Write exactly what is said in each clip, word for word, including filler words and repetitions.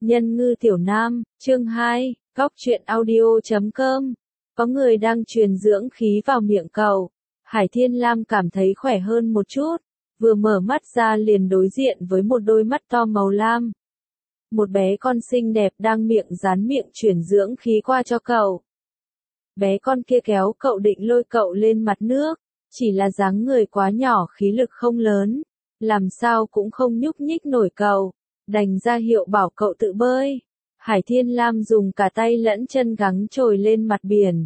Nhân ngư tiểu nam, chương hai, góc truyện audio chấm com. Có người đang truyền dưỡng khí vào miệng cậu. Hải Thiên Lam cảm thấy khỏe hơn một chút, vừa mở mắt ra liền đối diện với một đôi mắt to màu lam. Một bé con xinh đẹp đang miệng dán miệng truyền dưỡng khí qua cho cậu. Bé con kia kéo cậu định lôi cậu lên mặt nước, chỉ là dáng người quá nhỏ khí lực không lớn, làm sao cũng không nhúc nhích nổi cậu, đành ra hiệu bảo cậu tự bơi. Hải Thiên Lam dùng cả tay lẫn chân gắng trồi lên mặt biển.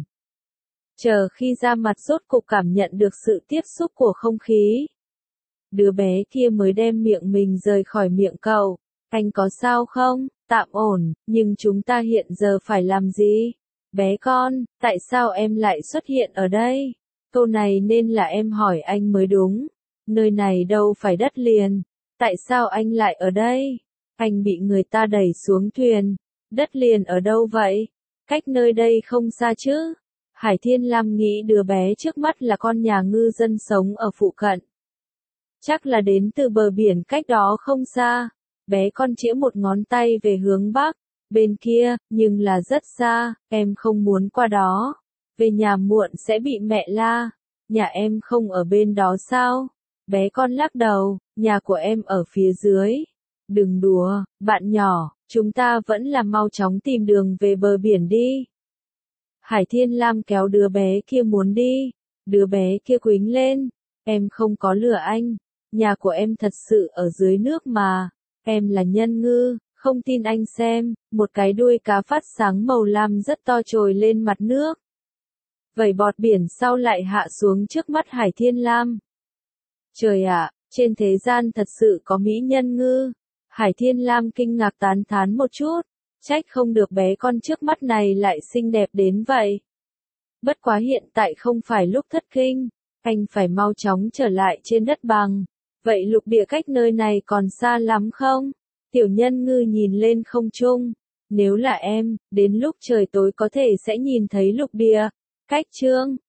Chờ khi ra mặt rốt cục cảm nhận được sự tiếp xúc của không khí. Đứa bé kia mới đem miệng mình rời khỏi miệng cậu. Anh có sao không? Tạm ổn, nhưng chúng ta hiện giờ phải làm gì? Bé con, tại sao em lại xuất hiện ở đây? Câu này nên là em hỏi anh mới đúng. Nơi này đâu phải đất liền. Tại sao anh lại ở đây? Anh bị người ta đẩy xuống thuyền. Đất liền ở đâu vậy? Cách nơi đây không xa chứ? Hải Thiên Lam nghĩ đứa bé trước mắt là con nhà ngư dân sống ở phụ cận. Chắc là đến từ bờ biển cách đó không xa. Bé con chĩa một ngón tay về hướng bắc. Bên kia, nhưng là rất xa, em không muốn qua đó. Về nhà muộn sẽ bị mẹ la. Nhà em không ở bên đó sao? Bé con lắc đầu, nhà của em ở phía dưới. Đừng đùa, bạn nhỏ, chúng ta vẫn là mau chóng tìm đường về bờ biển đi. Hải Thiên Lam kéo đứa bé kia muốn đi. Đứa bé kia quýnh lên. Em không có lừa anh. Nhà của em thật sự ở dưới nước mà. Em là nhân ngư, không tin anh xem. Một cái đuôi cá phát sáng màu lam rất to trồi lên mặt nước. Vẩy bọt biển sau lại hạ xuống trước mắt Hải Thiên Lam. Trời ạ, trên thế gian thật sự có mỹ nhân ngư. Hải Thiên Lam kinh ngạc tán thán một chút. Trách không được bé con trước mắt này lại xinh đẹp đến vậy. Bất quá hiện tại không phải lúc thất kinh. Anh phải mau chóng trở lại trên đất bằng. Vậy lục địa cách nơi này còn xa lắm không? Tiểu nhân ngư nhìn lên không trung. Nếu là em, đến lúc trời tối có thể sẽ nhìn thấy lục địa. Cách chương